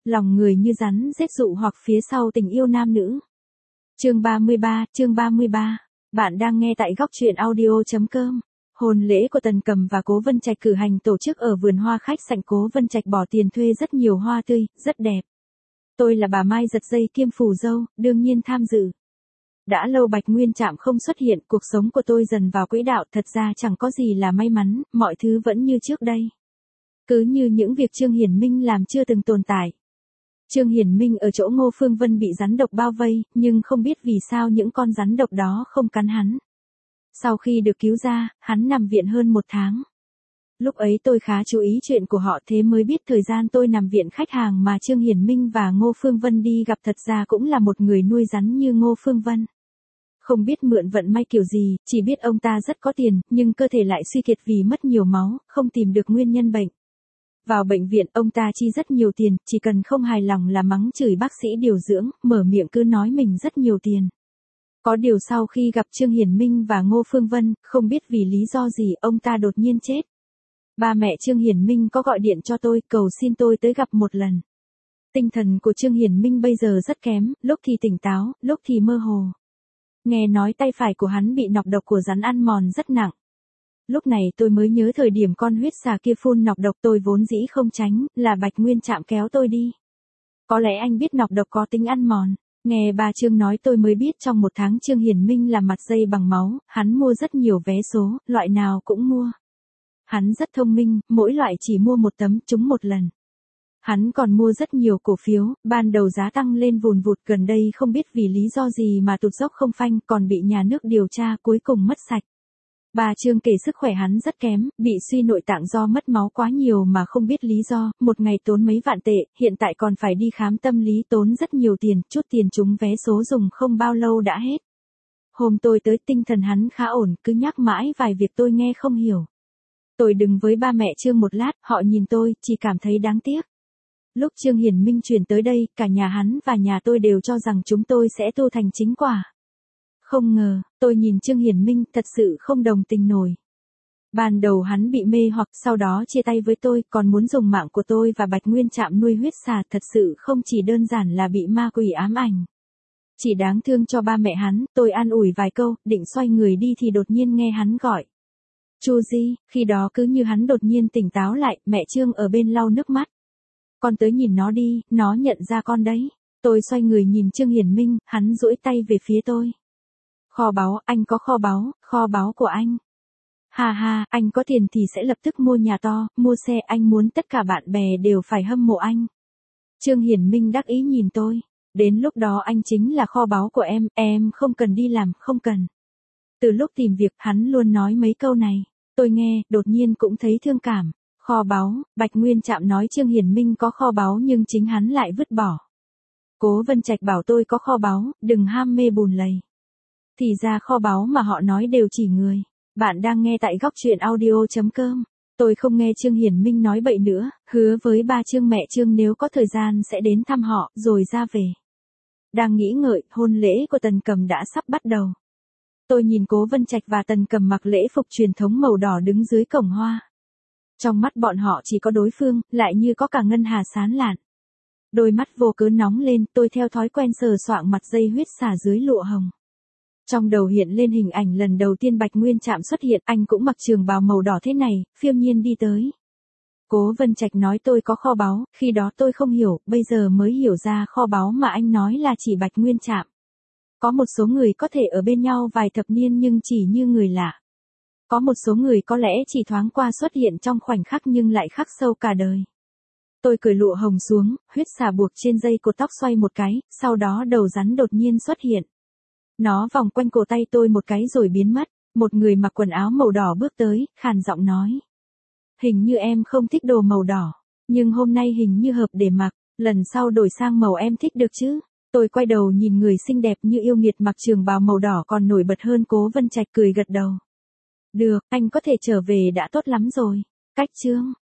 lòng người như rắn rết dụ hoặc phía sau tình yêu nam nữ. Chương 33. Bạn đang nghe tại góc truyện audio.com. Hôn lễ của Tần Cầm và Cố Vân Trạch cử hành tổ chức ở vườn hoa khách sạn. Cố Vân Trạch bỏ tiền thuê rất nhiều hoa tươi, rất đẹp. Tôi là bà Mai giật dây kiêm phù dâu, đương nhiên tham dự. Đã lâu Bạch Nguyên Trạm không xuất hiện, cuộc sống của tôi dần vào quỹ đạo, thật ra chẳng có gì là may mắn, mọi thứ vẫn như trước đây. Cứ như những việc Trương Hiển Minh làm chưa từng tồn tại. Trương Hiển Minh ở chỗ Ngô Phương Vân bị rắn độc bao vây, nhưng không biết vì sao những con rắn độc đó không cắn hắn. Sau khi được cứu ra, hắn nằm viện hơn 1 tháng. Lúc ấy tôi khá chú ý chuyện của họ, thế mới biết thời gian tôi nằm viện khách hàng mà Trương Hiển Minh và Ngô Phương Vân đi gặp thật ra cũng là một người nuôi rắn như Ngô Phương Vân. Không biết mượn vận may kiểu gì, chỉ biết ông ta rất có tiền, nhưng cơ thể lại suy kiệt vì mất nhiều máu, không tìm được nguyên nhân bệnh. Vào bệnh viện, ông ta chi rất nhiều tiền, chỉ cần không hài lòng là mắng chửi bác sĩ điều dưỡng, mở miệng cứ nói mình rất nhiều tiền. Có điều sau khi gặp Trương Hiển Minh và Ngô Phương Vân, không biết vì lý do gì ông ta đột nhiên chết. Ba mẹ Trương Hiển Minh có gọi điện cho tôi, cầu xin tôi tới gặp một lần. Tinh thần của Trương Hiển Minh bây giờ rất kém, lúc thì tỉnh táo, lúc thì mơ hồ. Nghe nói tay phải của hắn bị nọc độc của rắn ăn mòn rất nặng. Lúc này tôi mới nhớ thời điểm con huyết xà kia phun nọc độc, tôi vốn dĩ không tránh, là Bạch Nguyên Trạm kéo tôi đi. Có lẽ anh biết nọc độc có tính ăn mòn. Nghe bà Trương nói tôi mới biết trong 1 tháng Trương Hiển Minh làm mặt dây bằng máu, hắn mua rất nhiều vé số, loại nào cũng mua. Hắn rất thông minh, mỗi loại chỉ mua 1 tấm, trúng 1 lần. Hắn còn mua rất nhiều cổ phiếu, ban đầu giá tăng lên vùn vụt, gần đây không biết vì lý do gì mà tụt dốc không phanh, còn bị nhà nước điều tra, cuối cùng mất sạch. Bà Trương kể sức khỏe hắn rất kém, bị suy nội tạng do mất máu quá nhiều mà không biết lý do, một ngày tốn mấy vạn tệ, hiện tại còn phải đi khám tâm lý tốn rất nhiều tiền, chút tiền trúng vé số dùng không bao lâu đã hết. Hôm tôi tới tinh thần hắn khá ổn, cứ nhắc mãi vài việc tôi nghe không hiểu. Tôi đứng với ba mẹ Trương một lát, họ nhìn tôi, chỉ cảm thấy đáng tiếc. Lúc Trương Hiển Minh chuyển tới đây, cả nhà hắn và nhà tôi đều cho rằng chúng tôi sẽ tu thành chính quả. Không ngờ, tôi nhìn Trương Hiển Minh thật sự không đồng tình nổi. Ban đầu hắn bị mê hoặc, sau đó chia tay với tôi, còn muốn dùng mạng của tôi và Bạch Nguyên Trạm nuôi huyết xà, thật sự không chỉ đơn giản là bị ma quỷ ám ảnh. Chỉ đáng thương cho ba mẹ hắn, tôi an ủi vài câu, định xoay người đi thì đột nhiên nghe hắn gọi. Chu Di, khi đó cứ như hắn đột nhiên tỉnh táo lại, mẹ Trương ở bên lau nước mắt. Con tới nhìn nó đi, nó nhận ra con đấy. Tôi xoay người nhìn Trương Hiển Minh, hắn duỗi tay về phía tôi. Kho báu, anh có kho báu của anh. Ha ha, anh có tiền thì sẽ lập tức mua nhà to, mua xe, anh muốn tất cả bạn bè đều phải hâm mộ anh. Trương Hiển Minh đắc ý nhìn tôi. Đến lúc đó anh chính là kho báu của em không cần đi làm, không cần. Từ lúc tìm việc, hắn luôn nói mấy câu này. Tôi nghe, đột nhiên cũng thấy thương cảm. Kho báu, Bạch Nguyên Trạm nói Trương Hiển Minh có kho báu nhưng chính hắn lại vứt bỏ. Cố Vân Trạch bảo tôi có kho báu, đừng ham mê bùn lầy. Thì ra kho báu mà họ nói đều chỉ người. Bạn đang nghe tại góc truyện audio.com. Tôi không nghe Trương Hiển Minh nói bậy nữa, hứa với ba Trương mẹ Trương nếu có thời gian sẽ đến thăm họ, rồi ra về. Đang nghĩ ngợi, hôn lễ của Tần Cầm đã sắp bắt đầu. Tôi nhìn Cố Vân Trạch và Tần Cầm mặc lễ phục truyền thống màu đỏ đứng dưới cổng hoa. Trong mắt bọn họ chỉ có đối phương, lại như có cả ngân hà sáng lạn. Đôi mắt vô cớ nóng lên, tôi theo thói quen sờ soạng mặt dây huyết xà dưới lụa hồng. Trong đầu hiện lên hình ảnh lần đầu tiên Bạch Nguyên Trạm xuất hiện, anh cũng mặc trường bào màu đỏ thế này, phiêu nhiên đi tới. Cố Vân Trạch nói tôi có kho báu, khi đó tôi không hiểu, bây giờ mới hiểu ra kho báu mà anh nói là chỉ Bạch Nguyên Trạm. Có một số người có thể ở bên nhau vài thập niên nhưng chỉ như người lạ. Có một số người có lẽ chỉ thoáng qua xuất hiện trong khoảnh khắc nhưng lại khắc sâu cả đời. Tôi cởi lụa hồng xuống, huyết xà buộc trên dây cột tóc xoay một cái, sau đó đầu rắn đột nhiên xuất hiện. Nó vòng quanh cổ tay tôi một cái rồi biến mất. Một người mặc quần áo màu đỏ bước tới, khàn giọng nói. Hình như em không thích đồ màu đỏ, nhưng hôm nay hình như hợp để mặc, lần sau đổi sang màu em thích được chứ. Tôi quay đầu nhìn người xinh đẹp như yêu nghiệt mặc trường bào màu đỏ còn nổi bật hơn Cố Vân Trạch, cười gật đầu. Được, anh có thể trở về đã tốt lắm rồi. Cách Trương.